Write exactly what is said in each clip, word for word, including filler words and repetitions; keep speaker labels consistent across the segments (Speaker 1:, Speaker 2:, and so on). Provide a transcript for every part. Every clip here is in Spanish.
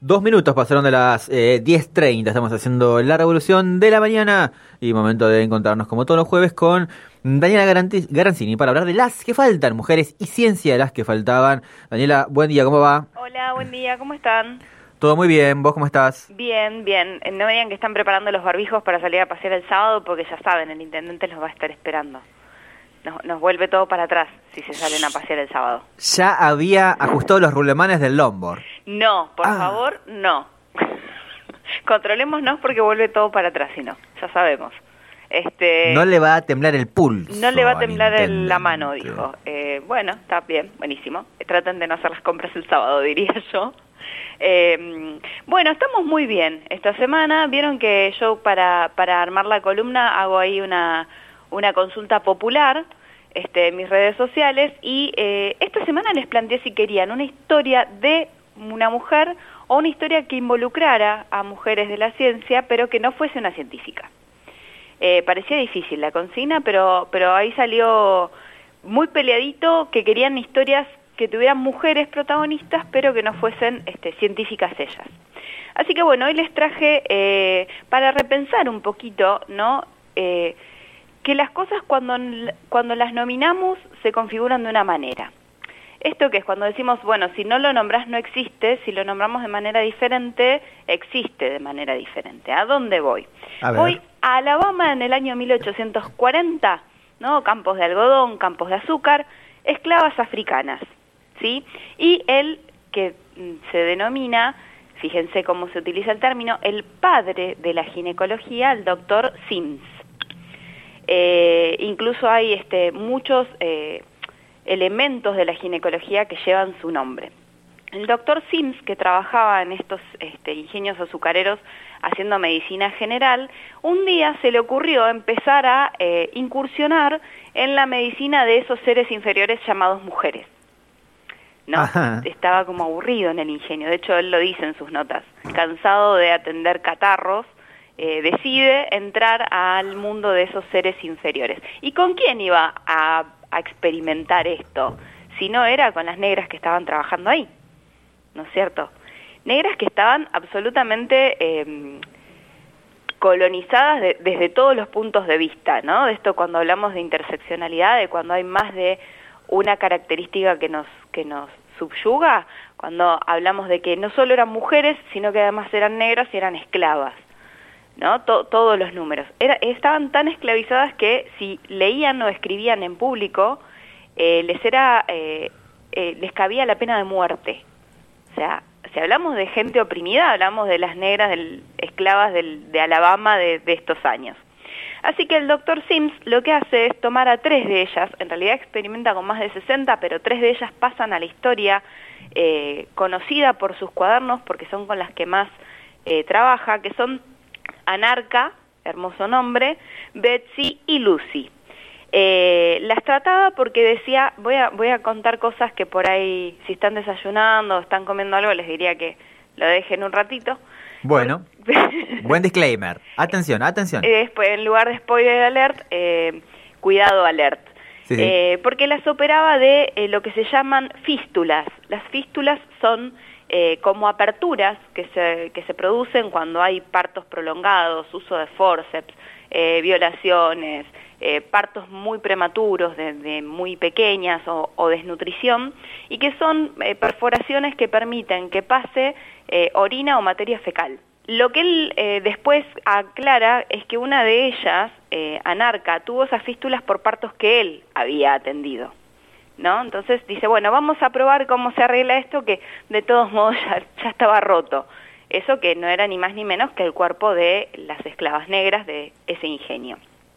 Speaker 1: Dos minutos pasaron de las eh, diez treinta, estamos haciendo la revolución de la mañana y momento de encontrarnos como todos los jueves con Daniela Garanti- Garanzini para hablar de las que faltan, mujeres y ciencia de las que faltaban. Daniela, buen día, ¿cómo va?
Speaker 2: Hola, buen día, ¿cómo están?
Speaker 1: Todo muy bien, ¿vos cómo estás?
Speaker 2: Bien, bien. Eh, No me digan que están preparando los barbijos para salir a pasear el sábado porque ya saben, el intendente los va a estar esperando. Nos, nos vuelve todo para atrás si se salen a pasear el sábado.
Speaker 1: Ya había ajustado los rulemanes del longboard.
Speaker 2: No, por
Speaker 1: Ah.
Speaker 2: favor, no. Controlémonos porque vuelve todo para atrás, si no, ya sabemos. Este,
Speaker 1: No le va a temblar el pulso.
Speaker 2: No le va a
Speaker 1: al
Speaker 2: temblar el- la
Speaker 1: intendente.
Speaker 2: mano, dijo. Eh, bueno, está bien, buenísimo. Traten de no hacer las compras el sábado, diría yo. Eh, bueno, estamos muy bien esta semana. Vieron que yo para, para armar la columna hago ahí una, una consulta popular este, en mis redes sociales y eh, esta semana les planteé si querían una historia de una mujer o una historia que involucrara a mujeres de la ciencia, pero que no fuese una científica. Eh, parecía difícil la consigna, pero, pero ahí salió muy peleadito que querían historias que tuvieran mujeres protagonistas, pero que no fuesen este, científicas ellas. Así que bueno, hoy les traje eh, para repensar un poquito, ¿no? Eh, que las cosas cuando, cuando las nominamos se configuran de una manera. Esto que es cuando decimos, bueno, si no lo nombrás no existe, si lo nombramos de manera diferente, existe de manera diferente. ¿A dónde voy?
Speaker 1: A ver.
Speaker 2: Voy a Alabama en el año mil ochocientos cuarenta, ¿no? Campos de algodón, campos de azúcar, esclavas africanas, ¿sí? Y él, que mm, se denomina, fíjense cómo se utiliza el término, el padre de la ginecología, el doctor Sims. Eh, incluso hay este, muchos eh, elementos de la ginecología que llevan su nombre. El doctor Sims, que trabajaba en estos este, ingenios azucareros haciendo medicina general, un día se le ocurrió empezar a eh, incursionar en la medicina de esos seres inferiores llamados mujeres. ¿No?
Speaker 1: Ajá.
Speaker 2: Estaba como aburrido en el ingenio, de hecho él lo dice en sus notas, cansado de atender catarros, eh, decide entrar al mundo de esos seres inferiores. ¿Y con quién iba a, a experimentar esto? Si no era con las negras que estaban trabajando ahí, ¿no es cierto? Negras que estaban absolutamente eh, colonizadas de, desde todos los puntos de vista, ¿no? De esto cuando hablamos de interseccionalidad, de cuando hay más de una característica que nos, que nos subyuga, cuando hablamos de que no solo eran mujeres, sino que además eran negras y eran esclavas, ¿no? To, todos los números. Era, estaban tan esclavizadas que si leían o escribían en público, eh, les era, eh, eh, les cabía la pena de muerte. O sea, si hablamos de gente oprimida, hablamos de las negras del, esclavas del, de Alabama de, de estos años. Así que el doctor Sims lo que hace es tomar a tres de ellas, en realidad experimenta con más de sesenta, pero tres de ellas pasan a la historia eh, conocida por sus cuadernos, porque son con las que más eh, trabaja, que son Anarca, hermoso nombre, Betsy y Lucy. Eh, las trataba porque decía, voy a, voy a contar cosas que por ahí, si están desayunando o están comiendo algo, les diría que lo dejen un ratito.
Speaker 1: Bueno, buen disclaimer. Atención, atención.
Speaker 2: Eh, después, en lugar de spoiler alert, eh, cuidado alert.
Speaker 1: Sí, sí.
Speaker 2: Eh, porque las operaba de eh, lo que se llaman fístulas. Las fístulas son eh, como aperturas que se, que se producen cuando hay partos prolongados, uso de forceps, eh, violaciones, eh, partos muy prematuros, de, de muy pequeñas o, o desnutrición, y que son eh, perforaciones que permiten que pase eh, orina o materia fecal. Lo que él eh, después aclara es que una de ellas, eh, Anarca, tuvo esas fístulas por partos que él había atendido, ¿no? Entonces dice, bueno, vamos a probar cómo se arregla esto, que de todos modos ya, ya estaba roto. Eso que no era ni más ni menos que el cuerpo de las esclavas negras de ese ingenio.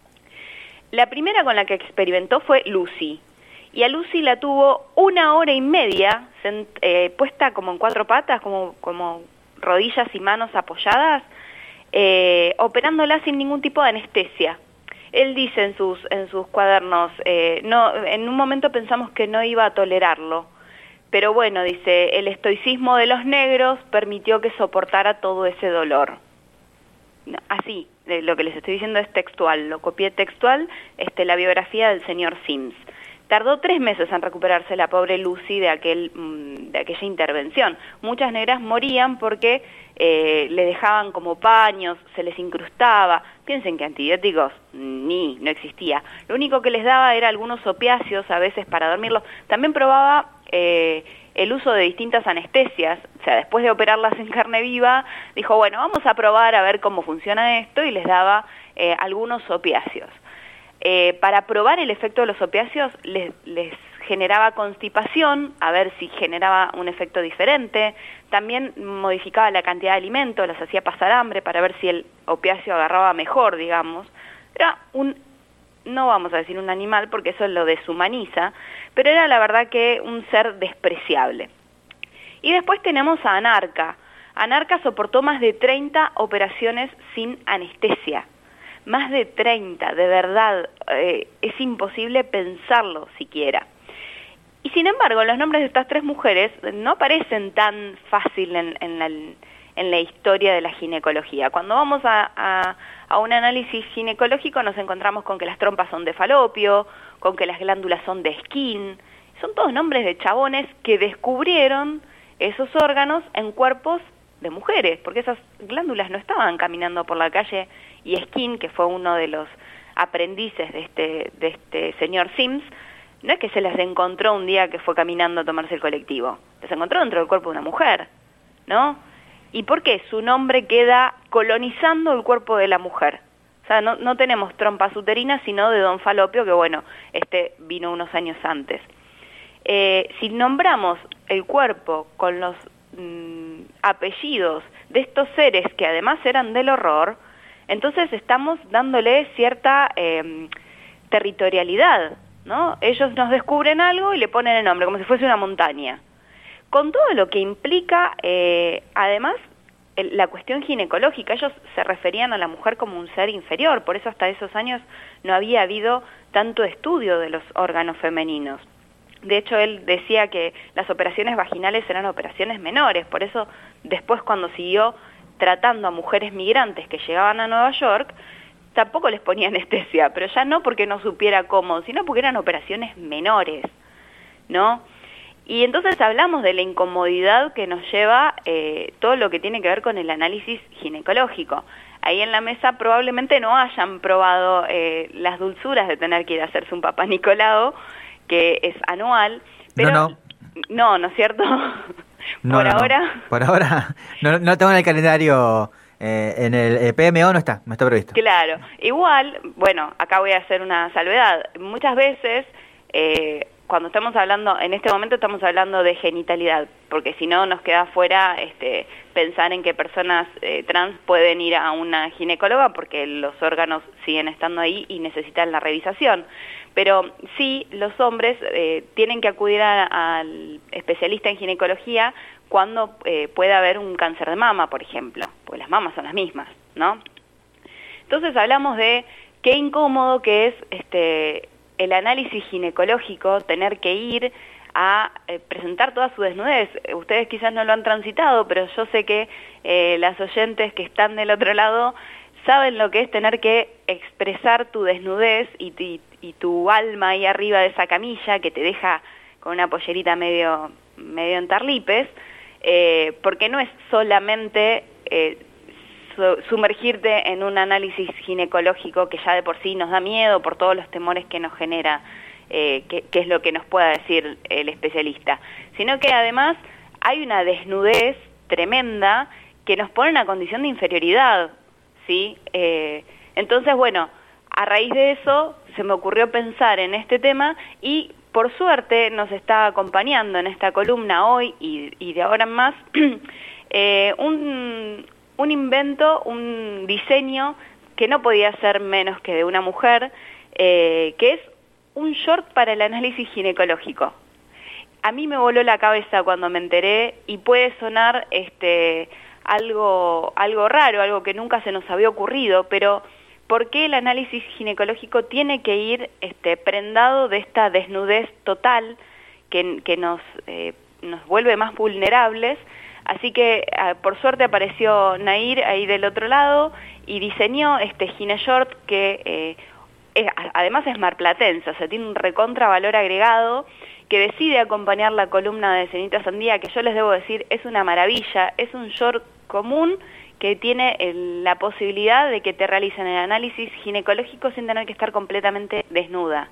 Speaker 2: La primera con la que experimentó fue Lucy, y a Lucy la tuvo una hora y media sent, eh, puesta como en cuatro patas, como, como rodillas y manos apoyadas, eh, operándola sin ningún tipo de anestesia. Él dice en sus, en sus cuadernos, eh, no, en un momento pensamos que no iba a tolerarlo, pero bueno, dice, el estoicismo de los negros permitió que soportara todo ese dolor. Así, lo que les estoy diciendo es textual, lo copié textual, este, la biografía del señor Sims. Tardó tres meses en recuperarse la pobre Lucy de, aquel, de aquella intervención. Muchas negras morían porque eh, le dejaban como paños, se les incrustaba. Piensen que antibióticos ni, no existía. Lo único que les daba era algunos opiáceos a veces para dormirlos. También probaba eh, el uso de distintas anestesias. O sea, después de operarlas en carne viva, dijo, bueno, vamos a probar a ver cómo funciona esto, y les daba eh, algunos opiáceos. Eh, para probar el efecto de los opiáceos les, les generaba constipación, a ver si generaba un efecto diferente. También modificaba la cantidad de alimento, los hacía pasar hambre para ver si el opiáceo agarraba mejor, digamos. Era un, no vamos a decir un animal porque eso lo deshumaniza, pero era la verdad que un ser despreciable. Y después tenemos a Anarca. Anarca soportó más de treinta operaciones sin anestesia. Más de treinta, de verdad, eh, es imposible pensarlo siquiera. Y sin embargo, los nombres de estas tres mujeres no aparecen tan fácil en, en, la, en la historia de la ginecología. Cuando vamos a, a, a un análisis ginecológico nos encontramos con que las trompas son de Falopio, con que las glándulas son de Skin. Son todos nombres de chabones que descubrieron esos órganos en cuerpos de mujeres, porque esas glándulas no estaban caminando por la calle, y Skin, que fue uno de los aprendices de este, de este señor Sims, no es que se las encontró un día que fue caminando a tomarse el colectivo, las encontró dentro del cuerpo de una mujer, ¿no? ¿Y por qué? Su nombre queda colonizando el cuerpo de la mujer. O sea, no, no tenemos trompas uterinas, sino de Don Falopio, que bueno, este vino unos años antes. Eh, si nombramos el cuerpo con los mm, apellidos de estos seres que además eran del horror, entonces estamos dándole cierta eh, territorialidad, ¿no? Ellos nos descubren algo y le ponen el nombre, como si fuese una montaña. Con todo lo que implica, eh, además, el, la cuestión ginecológica, ellos se referían a la mujer como un ser inferior, por eso hasta esos años no había habido tanto estudio de los órganos femeninos. De hecho, él decía que las operaciones vaginales eran operaciones menores, por eso después cuando siguió tratando a mujeres migrantes que llegaban a Nueva York, tampoco les ponía anestesia, pero ya no porque no supiera cómo, sino porque eran operaciones menores, ¿no? Y entonces hablamos de la incomodidad que nos lleva eh, todo lo que tiene que ver con el análisis ginecológico. Ahí en la mesa probablemente no hayan probado eh, las dulzuras de tener que ir a hacerse un papá Nicolau, que es anual, pero
Speaker 1: no, no,
Speaker 2: no, ¿no es cierto?
Speaker 1: No,
Speaker 2: por
Speaker 1: no,
Speaker 2: ahora...
Speaker 1: No. Por ahora no, no tengo en el calendario, eh, en el eh, P M O no está, no está previsto.
Speaker 2: Claro, igual, bueno, acá voy a hacer una salvedad. Muchas veces, eh, cuando estamos hablando, en este momento estamos hablando de genitalidad, porque si no nos queda fuera este, pensar en que personas eh, trans pueden ir a una ginecóloga porque los órganos siguen estando ahí y necesitan la revisación. Pero sí, los hombres eh, tienen que acudir al especialista en ginecología cuando eh, pueda haber un cáncer de mama, por ejemplo, porque las mamas son las mismas, ¿no? Entonces hablamos de qué incómodo que es este, el análisis ginecológico, tener que ir a eh, presentar toda su desnudez. Ustedes quizás no lo han transitado, pero yo sé que eh, las oyentes que están del otro lado saben lo que es tener que expresar tu desnudez y, y, y tu alma ahí arriba de esa camilla que te deja con una pollerita medio, medio en tarlipes, eh, porque no es solamente eh, su, sumergirte en un análisis ginecológico que ya de por sí nos da miedo por todos los temores que nos genera, eh, que, que es lo que nos pueda decir el especialista, sino que además hay una desnudez tremenda que nos pone en una condición de inferioridad, ¿sí? Eh, entonces, bueno, a raíz de eso se me ocurrió pensar en este tema y por suerte nos está acompañando en esta columna hoy y, y de ahora en más eh, un, un invento, un diseño que no podía ser menos que de una mujer, eh, que es un short para el análisis ginecológico. A mí me voló la cabeza cuando me enteré y puede sonar este algo algo raro, algo que nunca se nos había ocurrido, pero ¿por qué el análisis ginecológico tiene que ir este, prendado de esta desnudez total que, que nos, eh, nos vuelve más vulnerables? Así que eh, por suerte apareció Nair ahí del otro lado y diseñó este gine short que eh, es, además es marplatense, o sea, tiene un recontra valor agregado, que decide acompañar la columna de Cenita Sandía, que yo les debo decir, es una maravilla, es un short común que tiene el, la posibilidad de que te realicen el análisis ginecológico sin tener que estar completamente desnuda.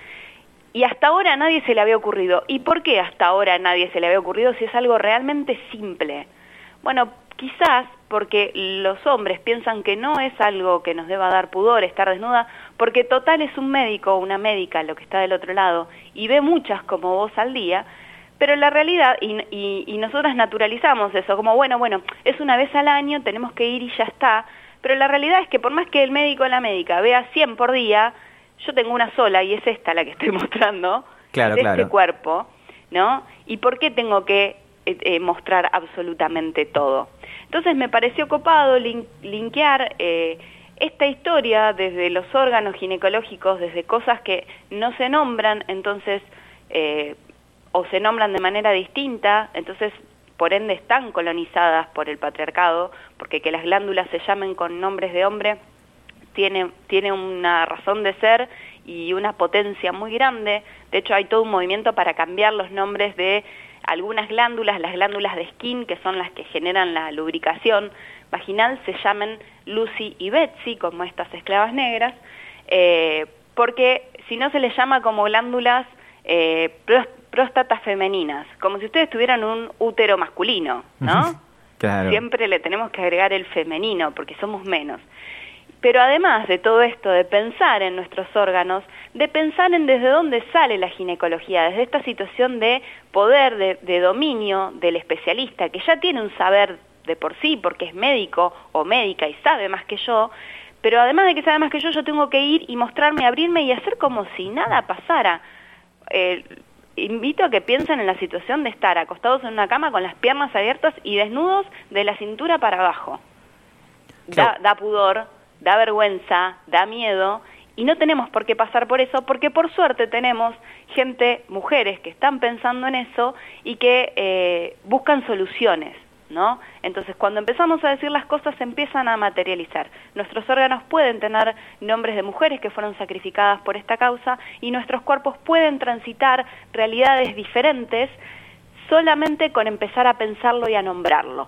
Speaker 2: Y hasta ahora a nadie se le había ocurrido. ¿Y por qué hasta ahora a nadie se le había ocurrido si es algo realmente simple? Bueno, quizás porque los hombres piensan que no es algo que nos deba dar pudor estar desnuda, porque total es un médico o una médica lo que está del otro lado y ve muchas como vos al día, pero la realidad, y, y, y nosotras naturalizamos eso, como bueno, bueno, es una vez al año, tenemos que ir y ya está, pero la realidad es que por más que el médico o la médica vea cien por día, yo tengo una sola y es esta la que estoy mostrando,
Speaker 1: claro,
Speaker 2: es
Speaker 1: claro.
Speaker 2: este cuerpo, ¿no? ¿Y por qué tengo que eh, eh, mostrar absolutamente todo? Entonces me pareció copado lin linkear eh, esta historia desde los órganos ginecológicos, desde cosas que no se nombran, entonces, eh, o se nombran de manera distinta, entonces por ende están colonizadas por el patriarcado, porque que las glándulas se llamen con nombres de hombre tiene, tiene una razón de ser y una potencia muy grande. De hecho hay todo un movimiento para cambiar los nombres de algunas glándulas, las glándulas de Skin, que son las que generan la lubricación vaginal, se llamen Lucy y Betsy, como estas esclavas negras, eh, porque si no se les llama como glándulas eh, próstatas femeninas, como si ustedes tuvieran un útero masculino, ¿no?
Speaker 1: Claro.
Speaker 2: Siempre le tenemos que agregar el femenino, porque somos menos. Pero además de todo esto, de pensar en nuestros órganos, de pensar en desde dónde sale la ginecología, desde esta situación de poder, de, de dominio del especialista, que ya tiene un saber de por sí, porque es médico o médica y sabe más que yo, pero además de que sabe más que yo, yo tengo que ir y mostrarme, abrirme y hacer como si nada pasara. Eh, invito a que piensen en la situación de estar acostados en una cama con las piernas abiertas y desnudos de la cintura para abajo. Da, da pudor, da vergüenza, da miedo, y no tenemos por qué pasar por eso, porque por suerte tenemos gente, mujeres que están pensando en eso y que eh, buscan soluciones, ¿no? Entonces, cuando empezamos a decir las cosas, se empiezan a materializar. Nuestros órganos pueden tener nombres de mujeres que fueron sacrificadas por esta causa y nuestros cuerpos pueden transitar realidades diferentes solamente con empezar a pensarlo y a nombrarlo.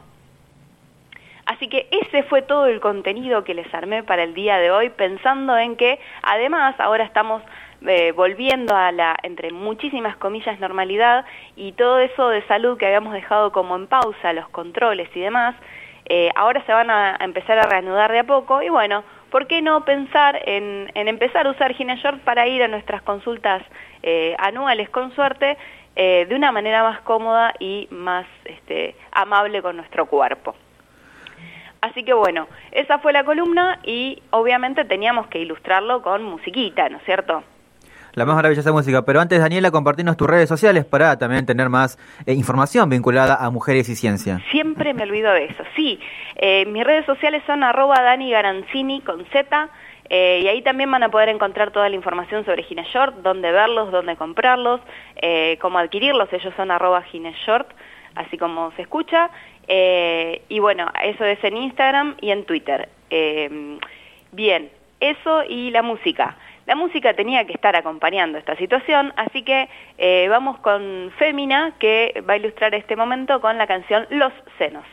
Speaker 2: Así que ese fue todo el contenido que les armé para el día de hoy, pensando en que además ahora estamos eh, volviendo a la, entre muchísimas comillas, normalidad, y todo eso de salud que habíamos dejado como en pausa, los controles y demás, eh, ahora se van a, a empezar a reanudar de a poco, y bueno, ¿por qué no pensar en, en empezar a usar GineShort para ir a nuestras consultas eh, anuales con suerte, eh, de una manera más cómoda y más este, amable con nuestro cuerpo? Así que bueno, esa fue la columna y obviamente teníamos que ilustrarlo con musiquita, ¿no es cierto?
Speaker 1: La más maravillosa música, pero antes, Daniela, compartirnos tus redes sociales para también tener más eh, información vinculada a mujeres y ciencia.
Speaker 2: Siempre me olvido de eso, sí. Eh, mis redes sociales son arroba Dani Garanzini con Z, eh, y ahí también van a poder encontrar toda la información sobre GineShort, dónde verlos, dónde comprarlos, eh, cómo adquirirlos. Ellos son arroba GineShort, así como se escucha. Eh, y bueno, eso es en Instagram y en Twitter. Eh, bien, eso y la música. La música tenía que estar acompañando esta situación, así que eh, vamos con Fémina, que va a ilustrar este momento con la canción Los Senos.